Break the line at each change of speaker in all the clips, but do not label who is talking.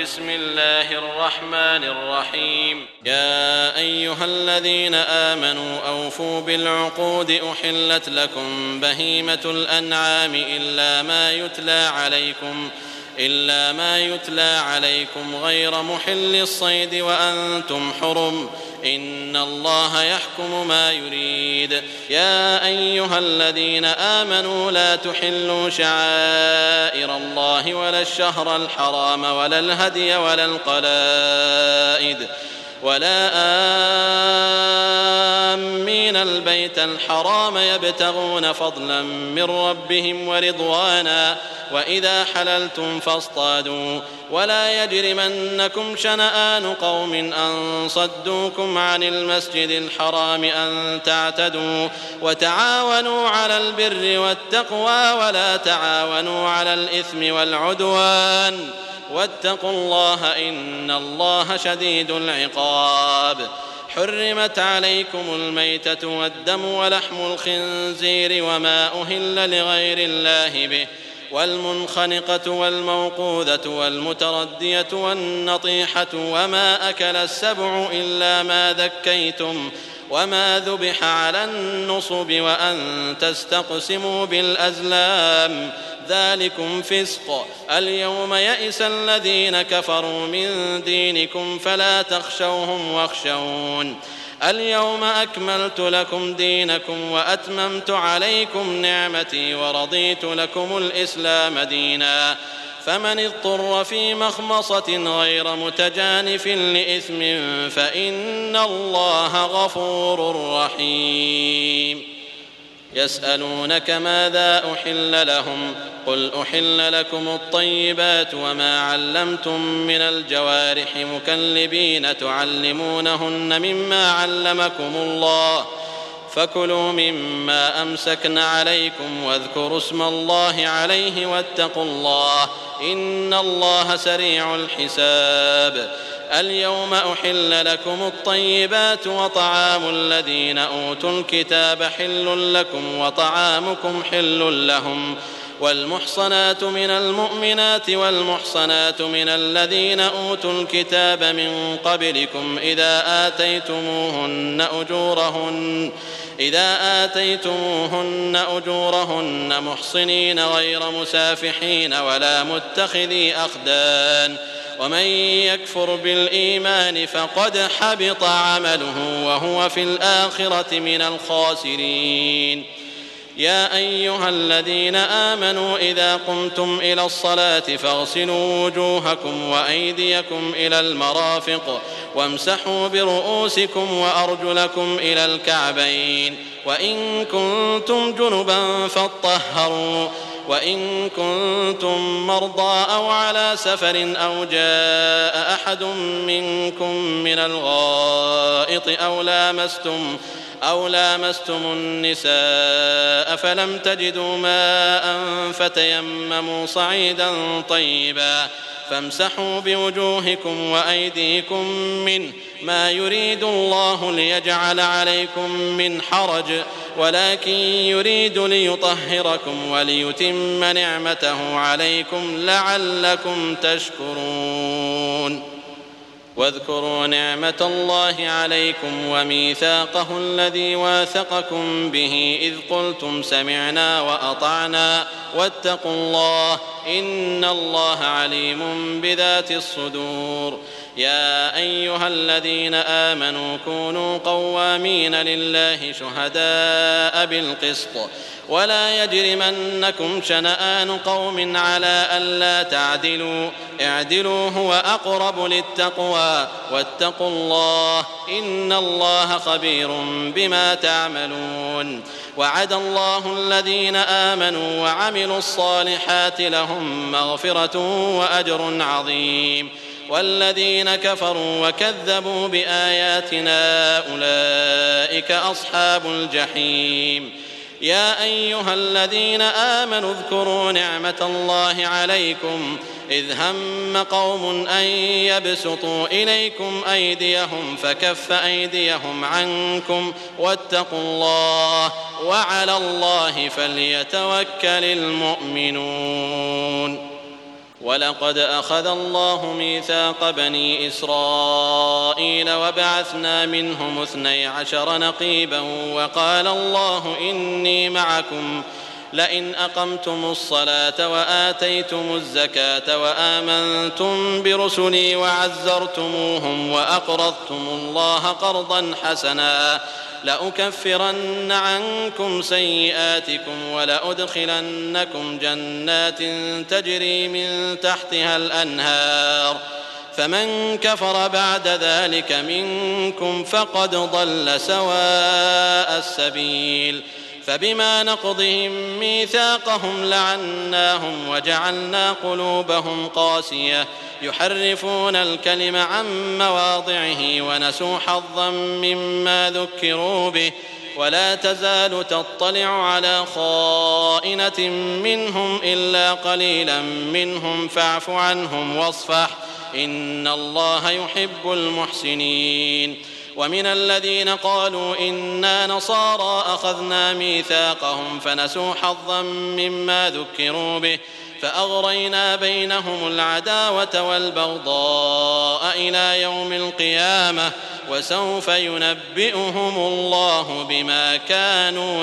بسم الله الرحمن الرحيم. يا أيها الذين آمنوا أوفوا بالعقود أحلت لكم بهيمة الأنعام إلا ما يتلى عليكم غير محل الصيد وأنتم حرم إن الله يحكم ما يريد. يا أيها الذين آمنوا لا تحلوا شعائر الله ولا الشهر الحرام ولا الهدي ولا القلائد ولا آمين البيت الحرام يبتغون فضلا من ربهم ورضوانا وإذا حللتم فاصطادوا ولا يجرمنكم شنآن قوم أن صدوكم عن المسجد الحرام أن تعتدوا وتعاونوا على البر والتقوى ولا تعاونوا على الإثم والعدوان واتقوا الله إن الله شديد العقاب. حرمت عليكم الميتة والدم ولحم الخنزير وما أهل لغير الله به والمنخنقة والموقوذة والمتردية والنطيحة وما أكل السبع إلا ما ذكيتم وما ذبح على النصب وأن تستقسموا بالأزلام ذلكم فسق. اليوم يئس الذين كفروا من دينكم فلا تخشوهم واخشون. اليوم أكملت لكم دينكم وأتممت عليكم نعمتي ورضيت لكم الإسلام دينا. فمن اضطر في مخمصة غير متجانف لإثم فإن الله غفور رحيم. يسألونك ماذا أحل لهم قل أحل لكم الطيبات وما علمتم من الجوارح مكلبين تعلمونهن مما علمكم الله فكلوا مما أمسكن عليكم واذكروا اسم الله عليه واتقوا الله إن الله سريع الحساب. اليوم أحل لكم الطيبات وطعام الذين أوتوا الكتاب حل لكم وطعامكم حل لهم والمحصنات من المؤمنات والمحصنات من الذين أوتوا الكتاب من قبلكم إذا آتيتموهن أجورهن محصنين غير مسافحين ولا متخذي أخدان ومن يكفر بالإيمان فقد حبط عمله وهو في الآخرة من الخاسرين. يا أيها الذين آمنوا إذا قمتم إلى الصلاة فاغسلوا وجوهكم وأيديكم إلى المرافق وامسحوا برؤوسكم وأرجلكم إلى الكعبين وإن كنتم جنبا فاطهروا وإن كنتم مرضى أو على سفر أو جاء أحد منكم من الغائط أو لامستم النساء فلم تجدوا ماء فتيمموا صعيدا طيبا فامسحوا بوجوهكم وأيديكم منه ما يريد الله ليجعل عليكم من حرج ولكن يريد ليطهركم وليتم نعمته عليكم لعلكم تشكرون. واذكروا نعمة الله عليكم وميثاقه الذي واثقكم به إذ قلتم سمعنا وأطعنا واتقوا الله إن الله عليم بذات الصدور. يا أيها الذين آمنوا كونوا قوامين لله شهداء بالقسط ولا يجرمنكم شنآن قوم على ألا تعدلوا اعدلوا هو أقرب للتقوى واتقوا الله إن الله خبير بما تعملون. وعد الله الذين آمنوا وعملوا الصالحات لهم مغفرة وأجر عظيم والذين كفروا وكذبوا بآياتنا أولئك أصحاب الجحيم. يا أيها الذين آمنوا اذكروا نعمة الله عليكم إذ هم قوم أن يبسطوا إليكم أيديهم فكف أيديهم عنكم واتقوا الله وعلى الله فليتوكل المؤمنون. ولقد أخذ الله ميثاق بني إسرائيل وبعثنا منهم 12 نقيبا وقال الله إني معكم لئن أقمتم الصلاة وآتيتم الزكاة وآمنتم برسلي وعزرتموهم وأقرضتم الله قرضا حسنا لأكفرن عنكم سيئاتكم ولأدخلنكم جنات تجري من تحتها الأنهار فمن كفر بعد ذلك منكم فقد ضل سواء السبيل فبما نقضهم ميثاقهم لعناهم وجعلنا قلوبهم قاسية يحرفون الكلم عن مواضعه ونسوا حظا مما ذكروا به ولا تزال تطلع على خائنة منهم إلا قليلا منهم فاعف عنهم واصفح إن الله يحب المحسنين ومن الذين قالوا إنا نصارى أخذنا ميثاقهم فنسوا حظا مما ذكروا به فأغرينا بينهم العداوة والبغضاء إلى يوم القيامة وسوف ينبئهم الله بما كانوا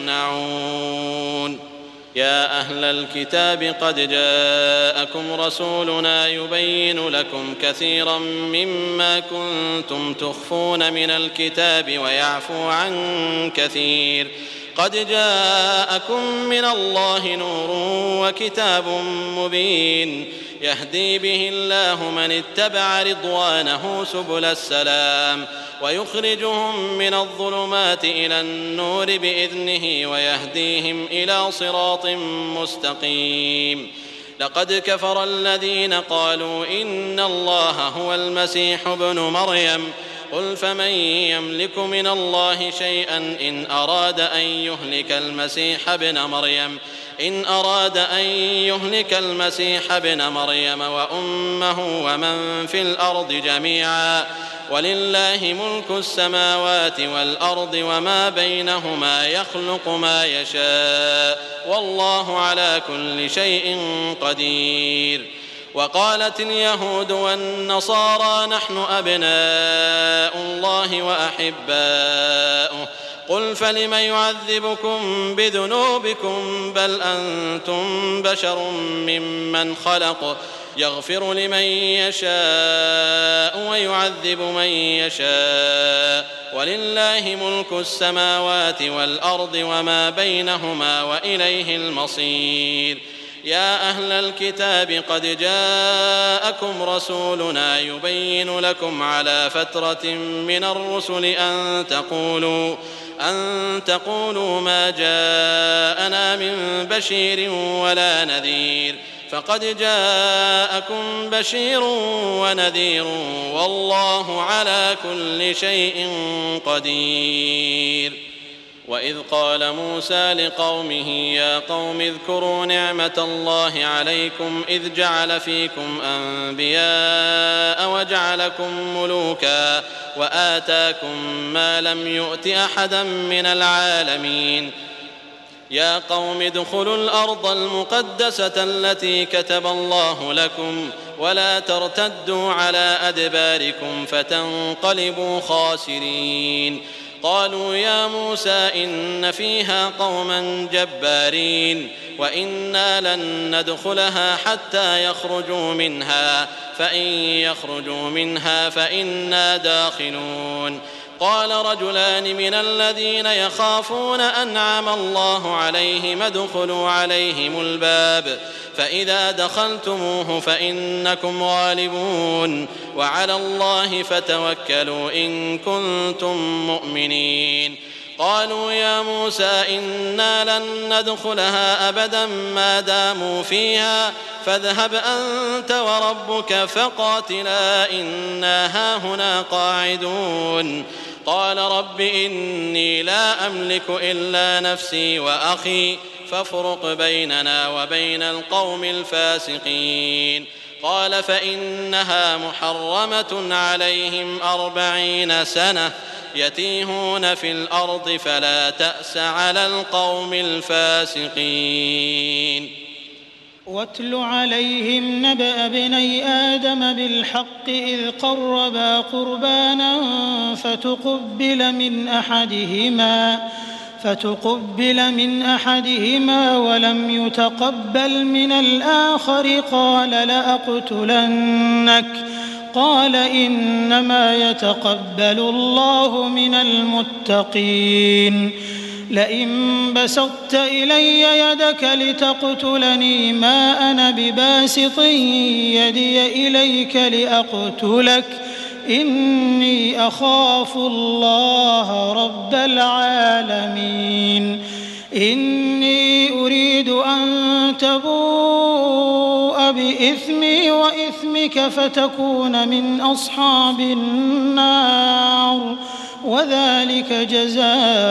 يصنعون يا أهل الكتاب قد جاءكم رسولنا يبين لكم كثيرا مما كنتم تخفون من الكتاب ويعفو عن كثير قد جاءكم من الله نور وكتاب مبين يهدي به الله من اتبع رضوانه سبل السلام ويخرجهم من الظلمات إلى النور بإذنه ويهديهم إلى صراط مستقيم لقد كفر الذين قالوا إن الله هو المسيح ابن مريم قل فمن يملك من الله شيئا إن أراد أن يهلك المسيح ابن مريم وأمه ومن في الأرض جميعا ولله ملك السماوات والأرض وما بينهما يخلق ما يشاء والله على كل شيء قدير وقالت اليهود والنصارى نحن أبناء الله وأحباؤه قل فلم يعذبكم بذنوبكم بل أنتم بشر ممن خلق يغفر لمن يشاء ويعذب من يشاء ولله ملك السماوات والأرض وما بينهما وإليه المصير يا أهل الكتاب قد جاءكم رسولنا يبين لكم على فترة من الرسل أن تقولوا ما جاءنا من بشير ولا نذير فقد جاءكم بشير ونذير والله على كل شيء قدير وإذ قال موسى لقومه يا قوم اذكروا نعمة الله عليكم إذ جعل فيكم أنبياء وجعلكم ملوكا وآتاكم ما لم يؤت أحدا من العالمين يا قوم ادخلوا الأرض المقدسة التي كتب الله لكم ولا ترتدوا على أدباركم فتنقلبوا خاسرين قالوا يا موسى إن فيها قوما جبارين وإنا لن ندخلها حتى يخرجوا منها فإن يخرجوا منها فإنا داخلون قال رجلان من الذين يخافون أنعم الله عليهم ادخلوا عليهم الباب فإذا دخلتموه فإنكم غالبون وعلى الله فتوكلوا إن كنتم مؤمنين قالوا يا موسى إنا لن ندخلها أبدا ما داموا فيها فاذهب أنت وربك فقاتلا إنا هاهنا قاعدون قال رب إني لا أملك إلا نفسي وأخي فافرق بيننا وبين القوم الفاسقين قال فإنها محرمة عليهم 40 سنة يتيهون في الأرض فلا تأس على القوم الفاسقين
واتل عليهم نبأ ابني آدم بالحق إذ قربا قربانا فتقبل من أحدهما ولم يتقبل من الآخر قال لأقتلنك قال إنما يتقبل الله من المتقين لئن بسطت إلي يدك لتقتلني ما أنا بباسط يدي إليك لأقتلك إني أخاف الله رب العالمين إني أريد أن تبوء بإثمي وإثمك فتكون من أصحاب النار وذلك جزاء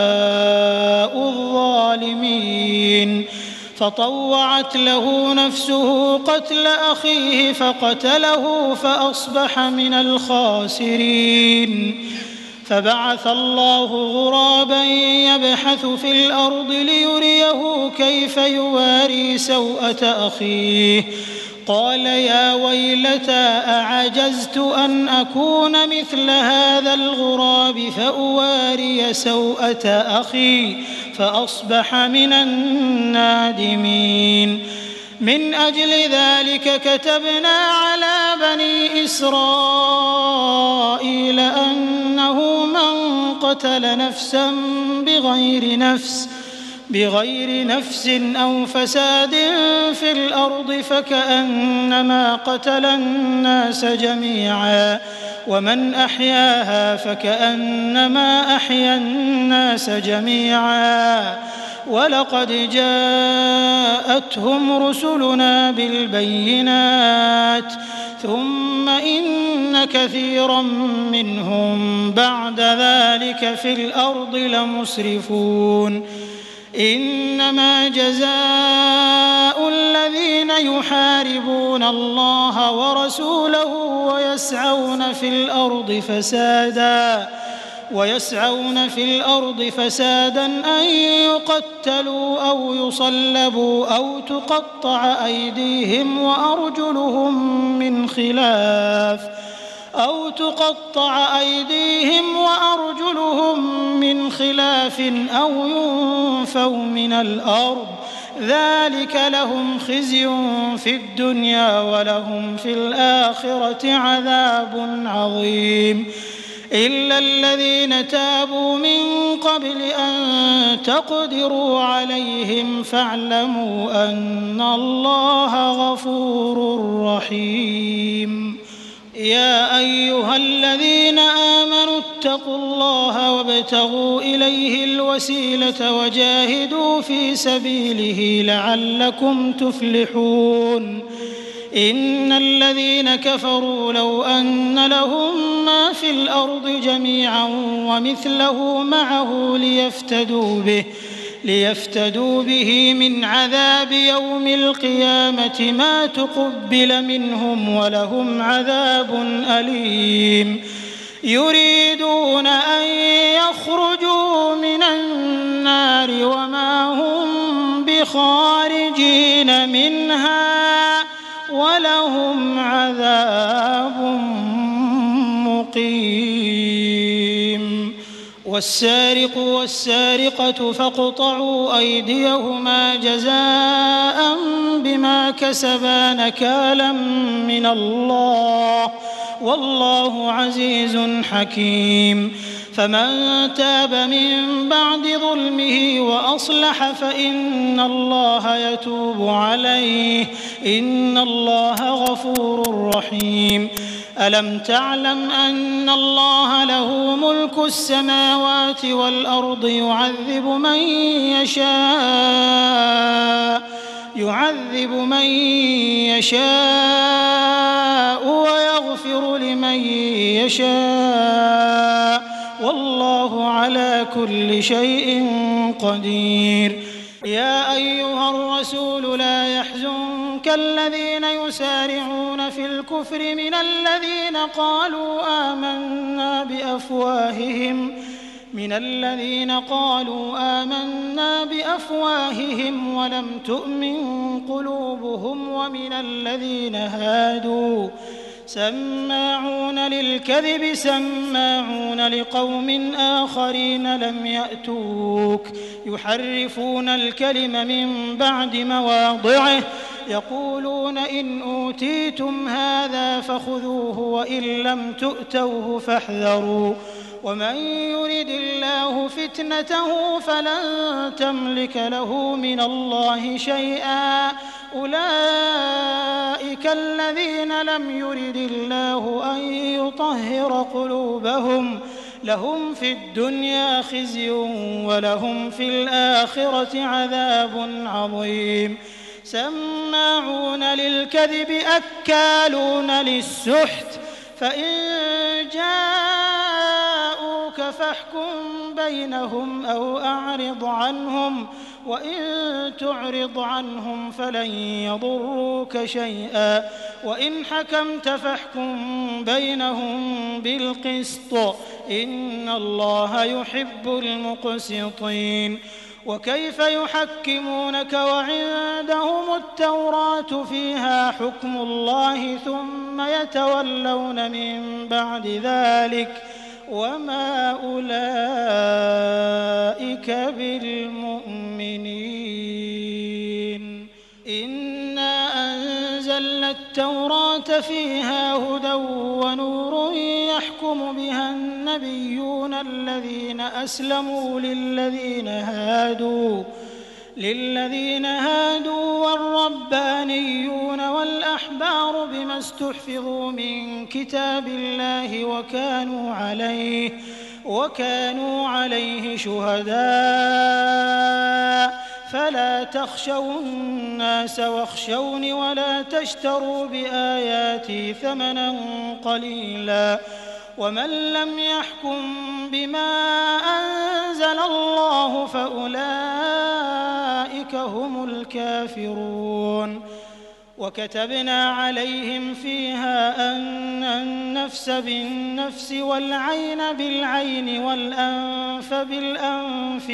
الظالمين فطوعت له نفسه قتل أخيه فقتله فأصبح من الخاسرين فبعث الله غرابا يبحث في الأرض ليريه كيف يواري سوءة أخيه قال يا ويلتى أعجزت أن أكون مثل هذا الغراب فأواري سوءة أخي فأصبح من النادمين من أجل ذلك كتبنا على بني إسرائيل أنه من قتل نفسا بغير نفس أو فساد في الأرض فكأنما قتل الناس جميعا ومن أحياها فكأنما أحيا الناس جميعا ولقد جاءتهم رسلنا بالبينات ثم إن كثيرا منهم بعد ذلك في الأرض لمسرفون إنما جزاء الذين يحاربون الله ورسوله ويسعون في الأرض فسادا أن يقتلوا أو يصلبوا أو تقطع أيديهم وأرجلهم من خلاف أو ينفوا من الأرض ذلك لهم خزي في الدنيا ولهم في الآخرة عذاب عظيم إلا الذين تابوا من قبل أن تقدروا عليهم فاعلموا أن الله غفور رحيم يا أيها الذين آمنوا اتقوا الله وابتغوا إليه الوسيلة وجاهدوا في سبيله لعلكم تفلحون إن الذين كفروا لو أن لهم ما في الأرض جميعا ومثله معه ليفتدوا به من عذاب يوم القيامة ما تقبل منهم ولهم عذاب أليم يريدون أن يخرجوا من النار وما هم بخارجين منها ولهم عذاب مقيم والسارق والسارقة فاقطعوا أيديهما جزاء بما كسبا نكالا من الله والله عزيز حكيم فمن تاب من بعد ظلمه وأصلح فإن الله يتوب عليه إن الله غفور رحيم ألم تعلم أن الله له ملك السماوات والأرض يعذب من يشاء ويغفر لمن يشاء والله على كل شيء قدير يا أيها الرسول لا يحزنك الذين يسارعون في الكفر من الذين قالوا آمنا بأفواههم من الذين قالوا آمنا بأفواههم ولم تؤمن قلوبهم ومن الذين هادوا سماعون للكذب سماعون لقوم آخرين لم يأتوك يحرفون الكلم من بعد مواضعه يقولون إن أوتيتم هذا فخذوه وإن لم تؤتوه فاحذروا ومن يرد الله فتنته فلن تملك له من الله شيئا أولئك الذين لم يرد الله أن يطهر قلوبهم لهم في الدنيا خزي ولهم في الآخرة عذاب عظيم سماعون للكذب أكالون للسحت فإن جاءوك فاحكم بينهم أو أعرض عنهم وإن تعرض عنهم فلن يضروك شيئا وإن حكمت فاحكم بينهم بالقسط إن الله يحب المقسطين وكيف يحكمونك وعندهم التوراة فيها حكم الله ثم يتولون من بعد ذلك وما أولئك بالمؤمنين إنا أنزلنا التوراة فيها هدى ونور يحكم بها النبيون الذين أسلموا للذين هادوا والربانيون والأحبار بما استحفظوا من كتاب الله وكانوا عليه شهداء فلا تخشوا الناس واخشوني ولا تشتروا بآياتي ثمنا قليلا ومن لم يحكم بما أنزل الله فأولئك هم الكافرون وكتبنا عليهم فيها أن النفس بالنفس والعين بالعين والأنف بالأنف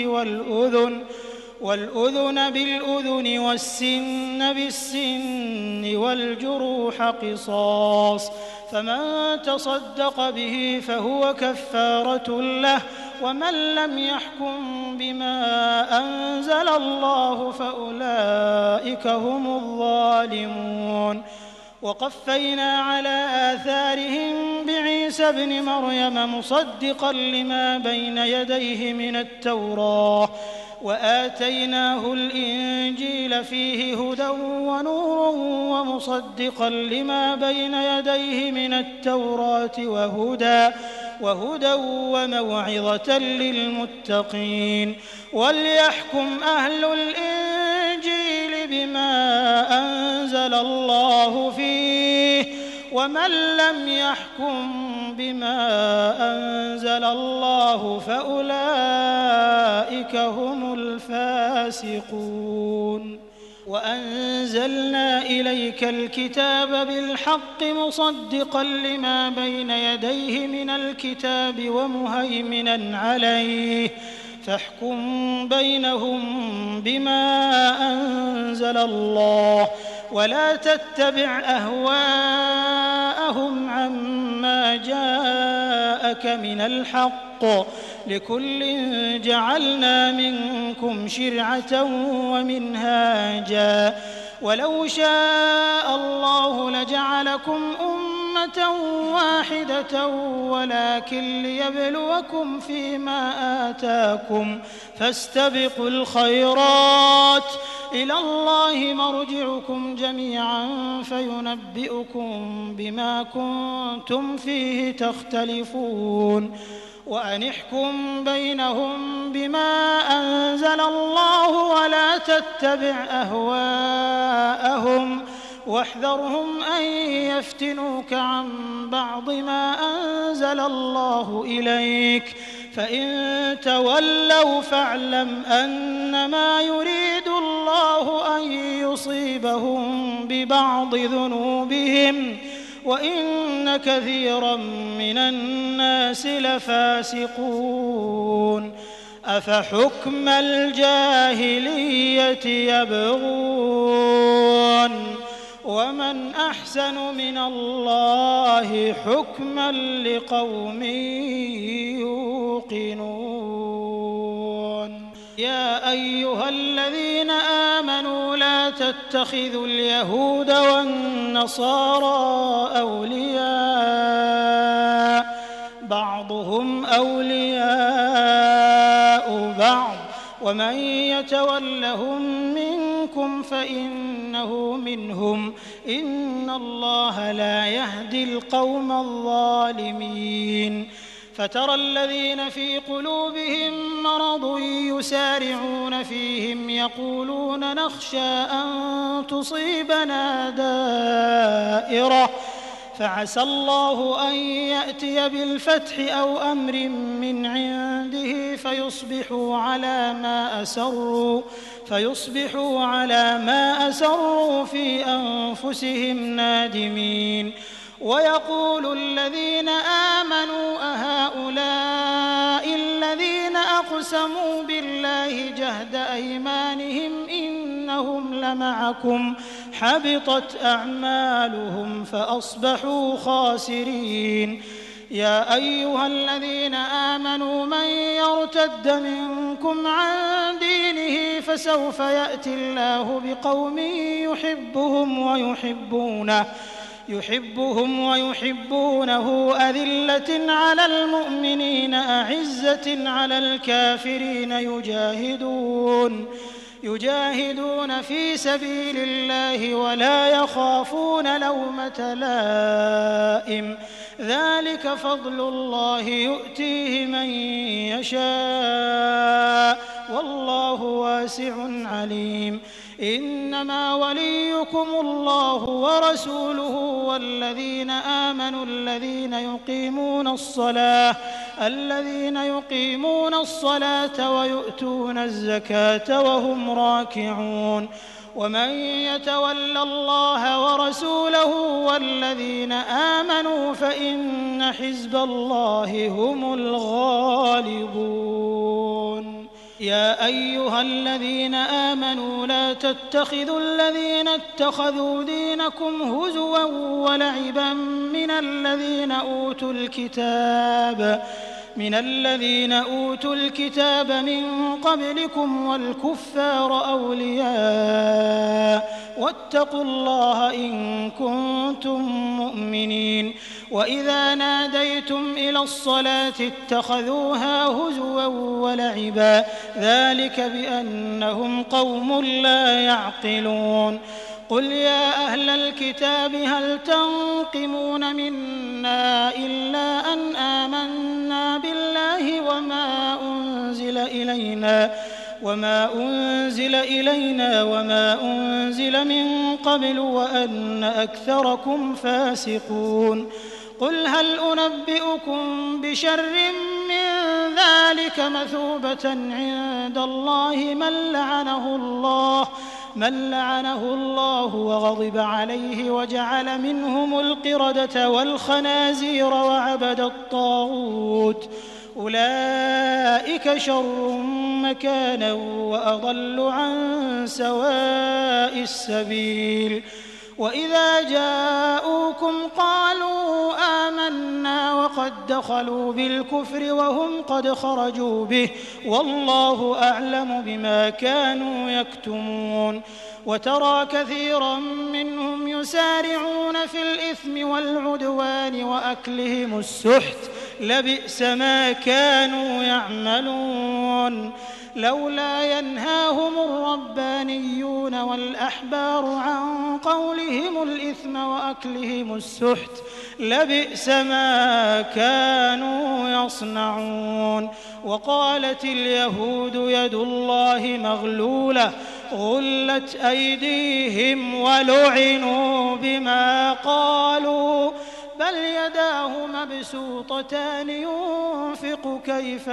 والأذن بالأذن والسن بالسن والجروح قصاص فمن تصدق به فهو كفارة له ومن لم يحكم بما أنزل الله فأولئك هم الظالمون وقفينا على آثارهم بعيسى ابن مريم مصدقا لما بين يديه من التوراة وآتيناه الإنجيل فيه هدى ونور ومصدقا لما بين يديه من التوراة وهدى وموعظة للمتقين وليحكم أهل الإنجيل بما أنزل الله فيه ومن لم يحكم بما أنزل الله فأولئك هم الفاسقون وأنزلنا إليك الكتاب بالحق مصدقا لما بين يديه من الكتاب ومهيمنا عليه فاحكم بينهم بما أنزل الله ولا تتبع أهواءهم عما جاءك من الحق لكل جعلنا منكم شرعة ومنهاجا ولو شاء الله لجعلكم أمة واحدة ولكن ليبلوكم فيما آتاكم فاستبقوا الخيرات إلى الله مرجعكم جميعا فينبئكم بما كنتم فيه تختلفون وأن احكم بينهم بما أنزل الله ولا تتبع أهواءهم واحذرهم أن يفتنوك عن بعض ما أنزل الله إليك فإن تولوا فاعلم أنما يريد الله أن يصيبهم ببعض ذنوبهم وإن كثيرا من الناس لفاسقون أفحكم الجاهلية يبغون ومن أحسن من الله حكما لقوم يوقنون يا أيها الذين آمنوا لا تتخذوا اليهود والنصارى أولياء بعضهم أولياء بعض ومن يتولهم منكم فإنه منهم إن الله لا يهدي القوم الظالمين فترى الذين في قلوبهم مرض يسارعون فيهم يقولون نخشى أن تصيبنا دائرة فعسى الله أن يأتي بالفتح أو أمر من عنده فيصبحوا على ما أسروا في أنفسهم نادمين ويقول الذين آمنوا أهؤلاء الذين أقسموا بالله جهد أيمانهم إنهم لمعكم حبطت أعمالهم فأصبحوا خاسرين يا أيها الذين آمنوا من يرتد منكم عن دينه فسوف يأتي الله بقوم يحبهم ويحبونه أذلة على المؤمنين أعزة على الكافرين يجاهدون في سبيل الله ولا يخافون لومة لائم ذلك فضل الله يؤتيه من يشاء والله واسع عليم إنما وليكم الله ورسوله والذين آمنوا الذين يقيمون الصلاة ويؤتون الزكاة وهم راكعون ومن يتول الله ورسوله والذين آمنوا فإن حزب الله هم الغالبون يا أيها الذين آمنوا لا تتخذوا الذين اتخذوا دينكم هزوا ولعبا من الذين أوتوا الكتاب من قبلكم والكفار أولياء واتقوا الله إن كنتم مؤمنين وإذا ناديتم إلى الصلاة اتخذوها هزوا ولعبا ذلك بأنهم قوم لا يعقلون قل يا أهل الكتاب هل تنقمون منا إلا أن آمنا بالله وما أنزل إلينا وما أنزل من قبل وأن أكثركم فاسقون قل هل أنبئكم بشر من ذلك مثوبة عند الله من لعنه الله وغضب عليه وجعل منهم القردة والخنازير وعبد الطاغوت أولئك شر مكانا وأضل عن سواء السبيل وإذا جاءوكم قالوا آمنا وقد دخلوا بالكفر وهم قد خرجوا به والله أعلم بما كانوا يكتمون وترى كثيرا منهم يسارعون في الإثم والعدوان وأكلهم السحت لبئس ما كانوا يعملون لولا ينهاهم الربانيون والأحبار عن قولهم الإثم وأكلهم السحت لبئس ما كانوا يصنعون وقالت اليهود يد الله مغلولة غلت أيديهم ولعنوا بما قالوا بل يداه مبسوطتان ينفق كيف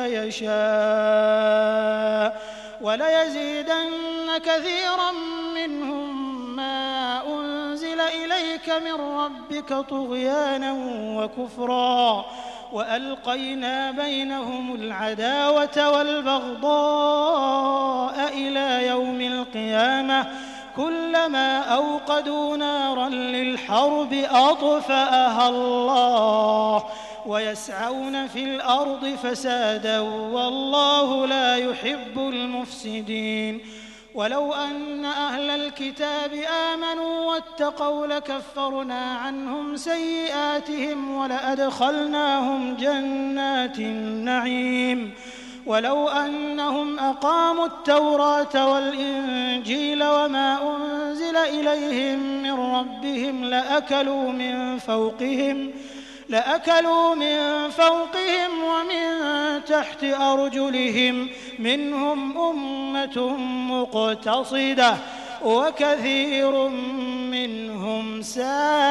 يشاء وليزيدن كثيرا منهم ما أنزل إليك إليك من ربك طغيانا وكفرا وألقينا بينهم العداوة والبغضاء إلى يوم القيامة كلما أوقدوا نارا للحرب أطفأها الله ويسعون في الأرض فسادا والله لا يحب المفسدين ولو أن أهل الكتاب آمنوا واتقوا لكفرنا عنهم سيئاتهم ولأدخلناهم جنات النعيم ولو أنهم أقاموا التوراة والإنجيل وما أنزل إليهم من ربهم لأكلوا من فوقهم ومن تحت أرجلهم منهم أمة مقتصدة وكثير منهم ساء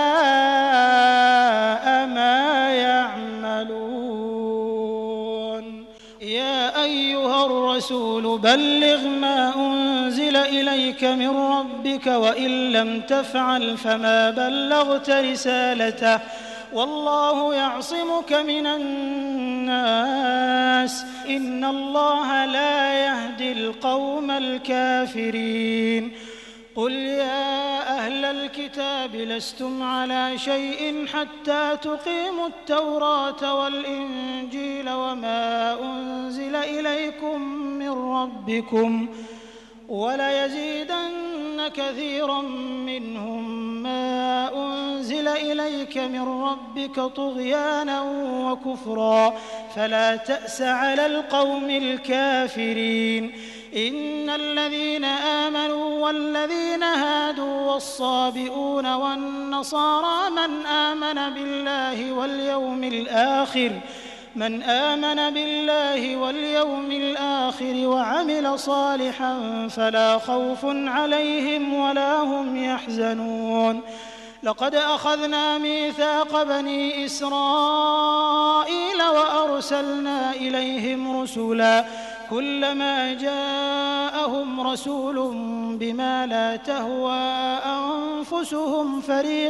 ما يعملون يا أيها الرسول بلغ ما أنزل إليك من ربك وإن لم تفعل فما بلغت رسالته والله يعصمك من الناس إن الله لا يهدي القوم الكافرين قل يا أهل الكتاب لستم على شيء حتى تقيموا التوراة والإنجيل وما أنزل إليكم من ربكم وليزيدن كثيرا منهم ما أنزل إليك من ربك طغيانا وكفرا فلا تأس على القوم الكافرين إن الذين آمنوا والذين هادوا والصابئون والنصارى من آمن بالله واليوم الآخر وعمل صالحا فلا خوف عليهم ولا هم يحزنون لقد أخذنا ميثاق بني إسرائيل وأرسلنا إليهم رسلا كلما جاءهم رسول بما لا تهوى أنفسهم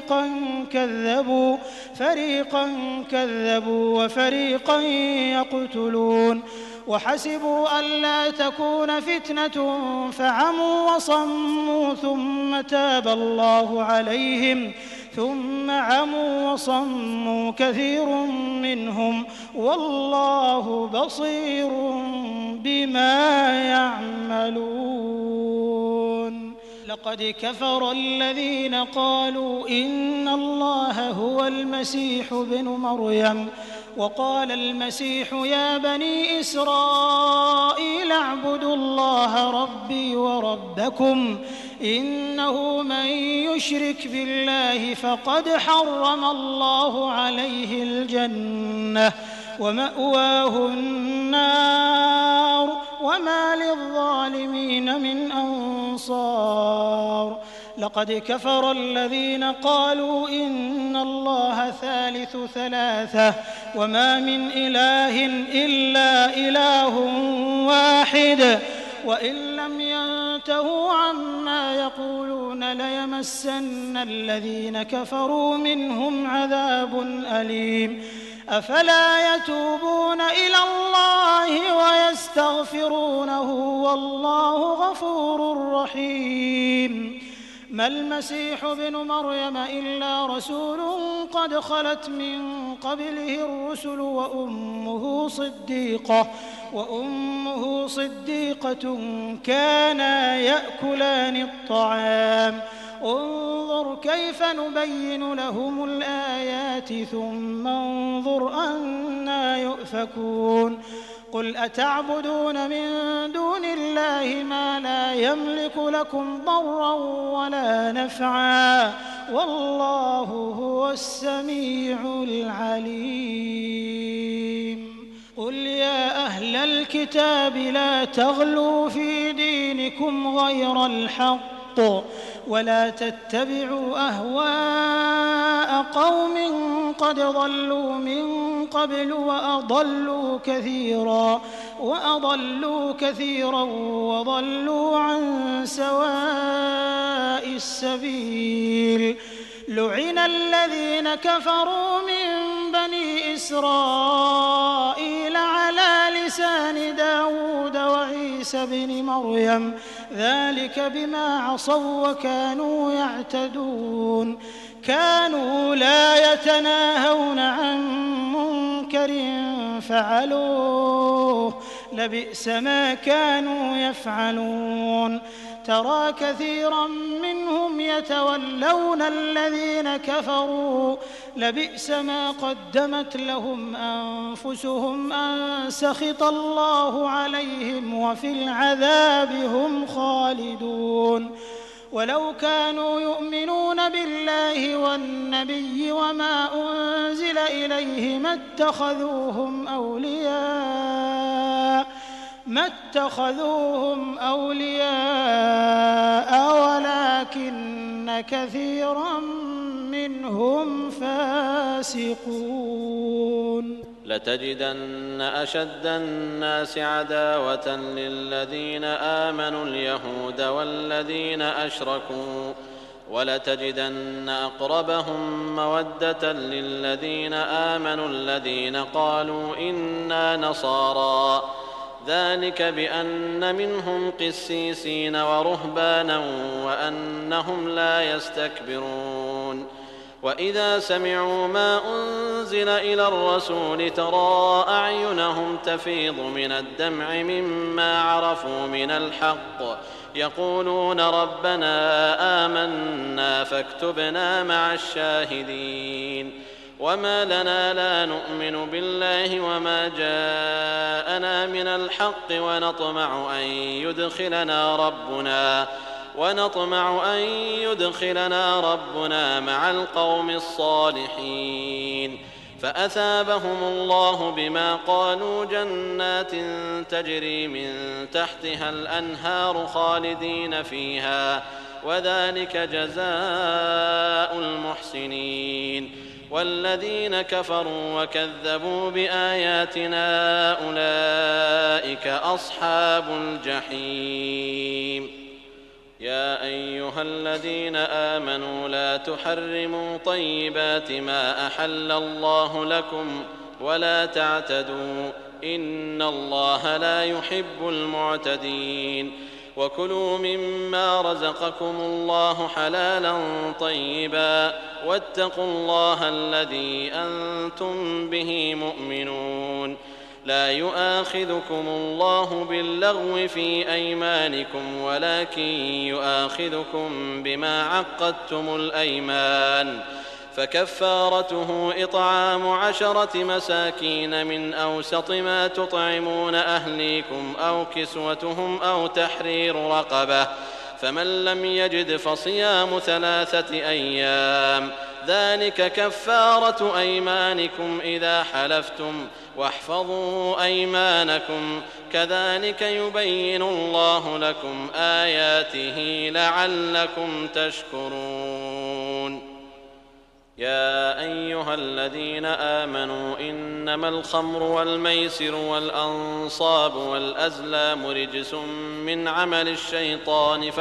فريقا كذبوا وفريقا يقتلون وحسبوا ألا تكون فتنة فعموا وصموا ثم تاب الله عليهم ثم عموا وصموا كثير منهم والله بصير بما يعملون لقد كفر الذين قالوا إن الله هو المسيح ابن مريم وقال المسيح يا بني إسرائيل اعبدوا الله ربي وربكم إنه من يشرك بالله فقد حرم الله عليه الجنة ومأواه النار وما للظالمين من أنصار لقد كفر الذين قالوا إن الله ثالث ثلاثة وما من إله إلا إله واحد وإن لم ينتهوا عما يقولون ليمسن الذين كفروا منهم عذاب أليم أفلا يتوبون إلى الله ويستغفرونه والله غفور رحيم ما المسيح ابن مريم إلا رسول قد خلت من قبله الرسل وأمه صديقة كانا يأكلان الطعام انظر كيف نبين لهم الآيات ثم انظر أنى يؤفكون قل أتعبدون من دون الله ما لا يملك لكم ضرا ولا نفعا والله هو السميع العليم قل يا أهل الكتاب لا تغلوا في دينكم غير الحق ولا تتبعوا أهواء قوم قد ضلوا من قبل وأضلوا كثيرا وضلوا عن سواء السبيل لعن الذين كفروا من بني إسرائيل على لسان داود وعيسى بن مريم ذلك بما عصوا وكانوا يعتدون كانوا لا يتناهون عن منكر فعلوه لبئس ما كانوا يفعلون ترى كثيرا منهم يتولون الذين كفروا لبئس ما قدمت لهم أنفسهم أن سخط الله عليهم وفي العذاب هم خالدون ولو كانوا يؤمنون بالله والنبي وما أنزل إليه ما اتخذوهم أولياء ولكن كثيرا منهم فاسقون
لتجدن أشد الناس عداوة للذين آمنوا اليهود والذين أشركوا ولتجدن أقربهم مودة للذين آمنوا الذين قالوا إنا نصارى ذلك بأن منهم قسيسين ورهبانا وأنهم لا يستكبرون وإذا سمعوا ما أنزل إلى الرسول ترى أعينهم تفيض من الدمع مما عرفوا من الحق يقولون ربنا آمنا فاكتبنا مع الشاهدين وما لنا لا نؤمن بالله وما جاءنا من الحق ونطمع أن يدخلنا ربنا مع القوم الصالحين فأثابهم الله بما قالوا جنات تجري من تحتها الأنهار خالدين فيها وذلك جزاء المحسنين والذين كفروا وكذبوا بآياتنا أولئك أصحاب الجحيم يا أيها الذين آمنوا لا تحرموا طيبات ما أحل الله لكم ولا تعتدوا إن الله لا يحب المعتدين وكلوا مما رزقكم الله حلالا طيبا واتقوا الله الذي أنتم به مؤمنون لا يؤاخذكم الله باللغو في أيمانكم ولكن يؤاخذكم بما عقدتم الأيمان فكفارته إطعام 10 مساكين من أوسط ما تطعمون أهليكم أو كسوتهم أو تحرير رقبة فمن لم يجد فصيام 3 أيام ذلك كفارة أيمانكم إذا حلفتم واحفظوا أيمانكم كذلك يبين الله لكم آياته لعلكم تشكرون يا أيها الذين آمنوا إنما الخمر والميسر والأنصاب والأزلام رجس من عمل الشيطان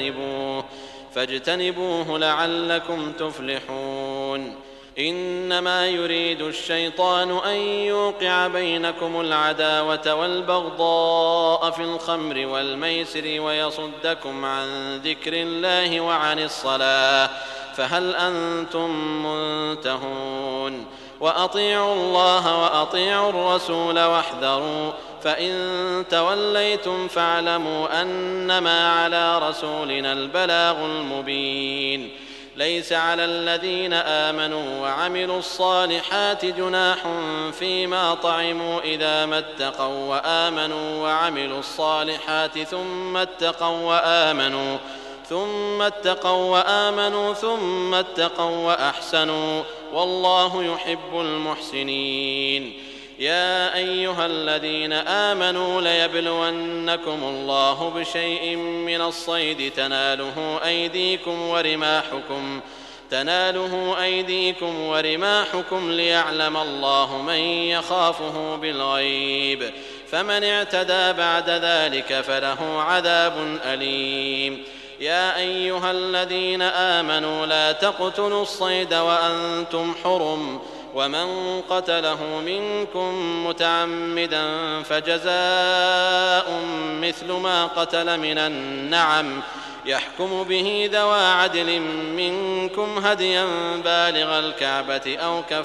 فاجتنبوه لعلكم تفلحون إنما يريد الشيطان أن يوقع بينكم العداوة والبغضاء في الخمر والميسر ويصدكم عن ذكر الله وعن الصلاة فهل أنتم منتهون وأطيعوا الله وأطيعوا الرسول واحذروا فإن توليتم فاعلموا أنما على رسولنا البلاغ المبين ليس على الذين آمنوا وعملوا الصالحات جناح فيما طعموا إذا ما اتقوا وآمنوا وعملوا الصالحات ثم اتقوا وأحسنوا والله يحب المحسنين يا أيها الذين آمنوا ليبلونكم الله بشيء من الصيد تناله أيديكم ورماحكم ليعلم الله من يخافه بالغيب فمن اعتدى بعد ذلك فله عذاب أليم يا أيها الذين آمنوا لا تقتلوا الصيد وأنتم حرم ومن قتله منكم متعمدا فجزاء مثل ما قتل من النعم يحكم به ذوى عدل منكم هديا بالغ الكعبة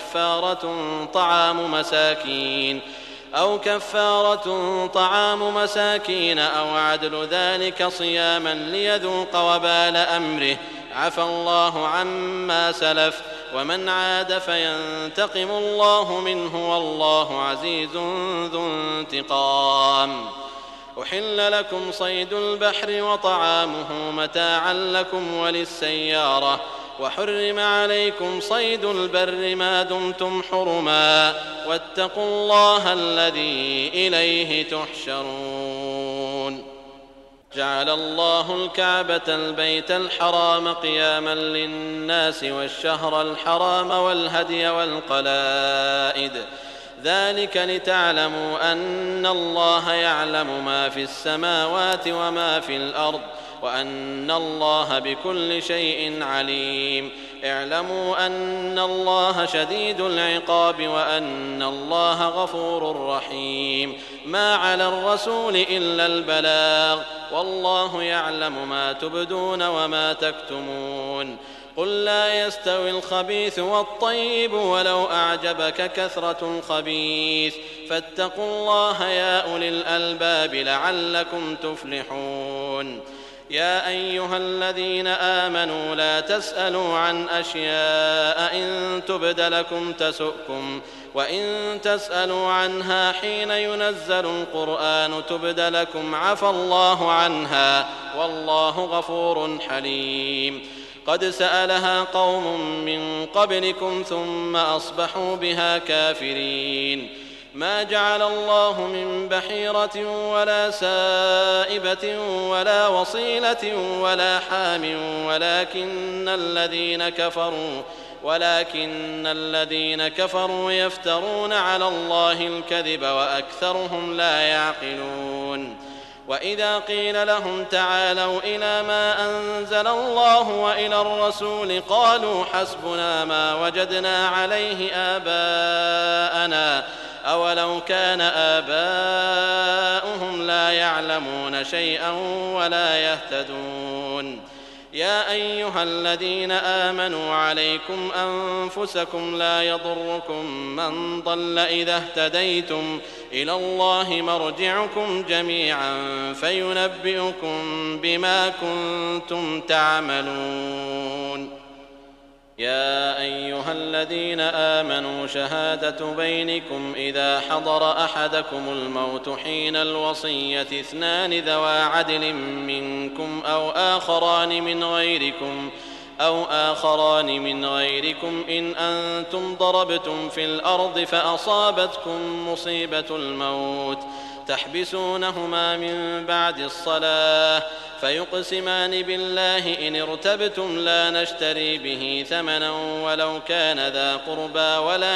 أو كفارة طعام مساكين أو عدل ذلك صياما ليذوق وبال أمره عفى الله عما سلف ومن عاد فينتقم الله منه والله عزيز ذو انتقام. أحل لكم صيد البحر وطعامه متاعا لكم وللسيارة وحرم عليكم صيد البر ما دمتم حرما واتقوا الله الذي إليه تحشرون. جعل الله الكعبة البيت الحرام قياما للناس والشهر الحرام والهدي والقلائد ذلك لتعلموا أن الله يعلم ما في السماوات وما في الأرض وأن الله بكل شيء عليم. اعلموا أن الله شديد العقاب وأن الله غفور رحيم. ما على الرسول إلا البلاغ والله يعلم ما تبدون وما تكتمون. قل لا يستوي الخبيث والطيب ولو أعجبك كثرة الخبيث فاتقوا الله يا أولي الألباب لعلكم تفلحون. يا أيها الذين آمنوا لا تسألوا عن أشياء إن تبد لكم تسؤكم وإن تسألوا عنها حين ينزل القرآن تبد لكم عفى الله عنها والله غفور حليم. قد سألها قوم من قبلكم ثم أصبحوا بها كافرين. ما جعل الله من بحيرة ولا سائبة ولا وصيلة ولا حام ولكن الذين كفروا يفترون على الله الكذب وأكثرهم لا يعقلون. وإذا قيل لهم تعالوا إلى ما أنزل الله وإلى الرسول قالوا حسبنا ما وجدنا عليه آباءنا أولو كان آباؤهم لا يعلمون شيئا ولا يهتدون. يا أيها الذين آمنوا عليكم أنفسكم لا يضركم من ضل إذا اهتديتم إلى الله مرجعكم جميعا فينبئكم بما كنتم تعملون. يا أيها الذين آمنوا شهادة بينكم إذا حضر أحدكم الموت حين الوصية اثنان ذوى عدل منكم أو آخران من غيركم إن أنتم ضربتم في الأرض فأصابتكم مصيبة الموت تحبسونهما من بعد الصلاة فيقسمان بالله إن ارتبتم لا نشتري به ثمنا ولو كان ذا قربى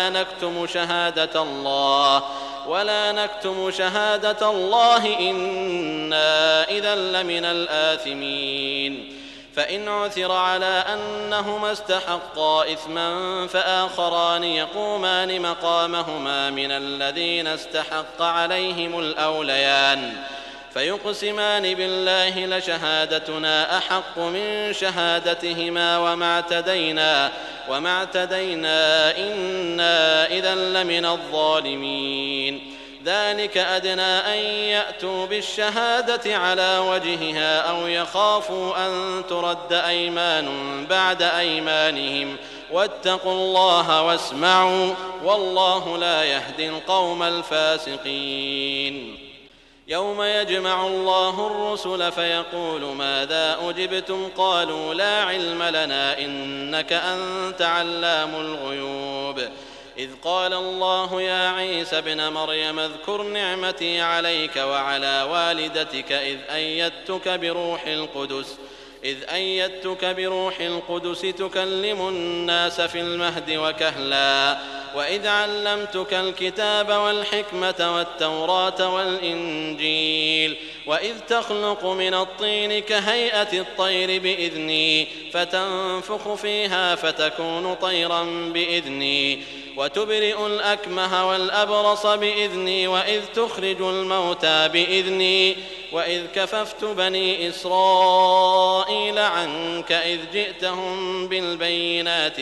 ولا نكتم شهادة الله إنا إذا لمن الآثمين. فإن عثر على أنهما استحقا إثما فآخران يقومان مقامهما من الذين استحق عليهم الأوليان فيقسمان بالله لشهادتنا أحق من شهادتهما وما اعتدينا إنا إذا لمن الظالمين. ذلك أدنى أن يأتوا بالشهادة على وجهها أو يخافوا أن ترد أيمان بعد أيمانهم واتقوا الله واسمعوا والله لا يهدي القوم الفاسقين. يوم يجمع الله الرسل فيقول ماذا أجبتم قالوا لا علم لنا إنك أنت علام الغيوب. إذ قال الله يا عيسى ابن مريم اذكر نعمتي عليك وعلى والدتك إذ أيدتك بروح القدس تكلم الناس في المهد وكهلا وإذ علمتك الكتاب والحكمة والتوراة والإنجيل وإذ تخلق من الطين كهيئة الطير بإذني فتنفخ فيها فتكون طيرا بإذني وتبرئ الأكمه والأبرص بإذني وإذ تخرج الموتى بإذني وإذ كففت بني إسرائيل عنك إذ جئتهم بالبينات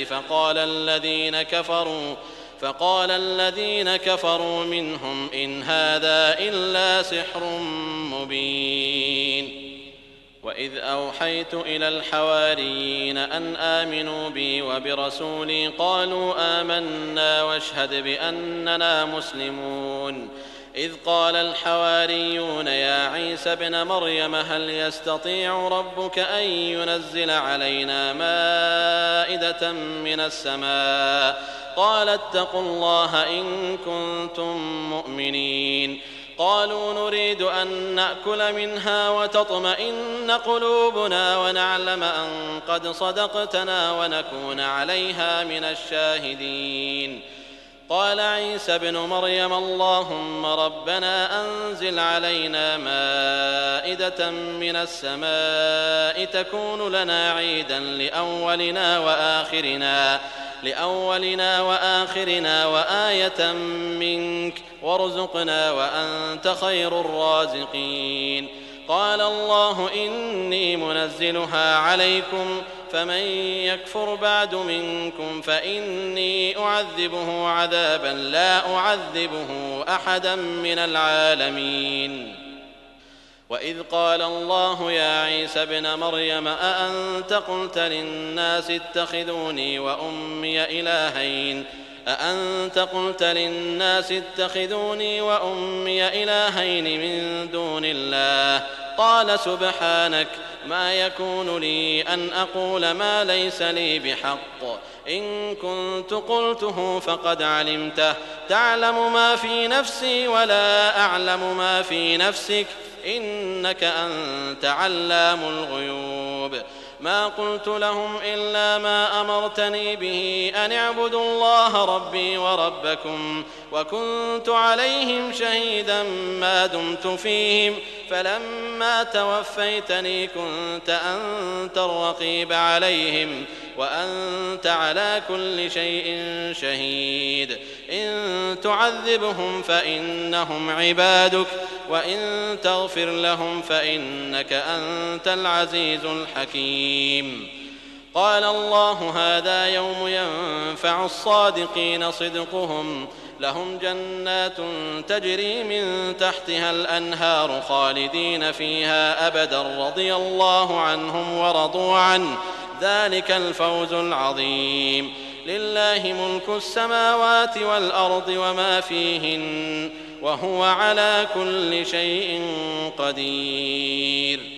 فقال الذين كفروا منهم إن هذا إلا سحر مبين. وإذ أوحيت إلى الحواريين أن آمنوا بي وبرسولي قالوا آمنا واشهد بأننا مسلمون. إذ قال الحواريون يا عيسى ابن مريم هل يستطيع ربك أن ينزل علينا مائدة من السماء قال اتقوا الله إن كنتم مؤمنين. قالوا نريد أن نأكل منها وتطمئن قلوبنا ونعلم أن قد صدقتنا ونكون عليها من الشاهدين. قال عيسى ابن مريم اللهم ربنا أنزل علينا مائدة من السماء تكون لنا عيدا لأولنا وآخرنا وآية منك وارزقنا وأنت خير الرازقين. قال الله إني منزلها عليكم فمن يكفر بعد منكم فإني أعذبه عذابا لا أعذبه أحدا من العالمين. وإذ قال الله يا عيسى ابن مريم أأنت قلت للناس اتخذوني وأمي إلهين من دون الله قال سبحانك ما يكون لي أن أقول ما ليس لي بحق إن كنت قلته فقد علمته تعلم ما في نفسي ولا أعلم ما في نفسك إنك أنت علام الغيوب. ما قلت لهم إلا ما أمرتني به أن اعبدوا الله ربي وربكم وكنت عليهم شهيدا ما دمت فيهم فلما توفيتني كنت أنت الرقيب عليهم وأنت على كل شيء شهيد. إن تعذبهم فإنهم عبادك وإن تغفر لهم فإنك أنت العزيز الحكيم. قال الله هذا يوم ينفع الصادقين صدقهم لهم جنات تجري من تحتها الأنهار خالدين فيها أبدا رضي الله عنهم ورضوا عنه ذلك الفوز العظيم. لله ملك السماوات والأرض وما فيهن وهو على كل شيء قدير.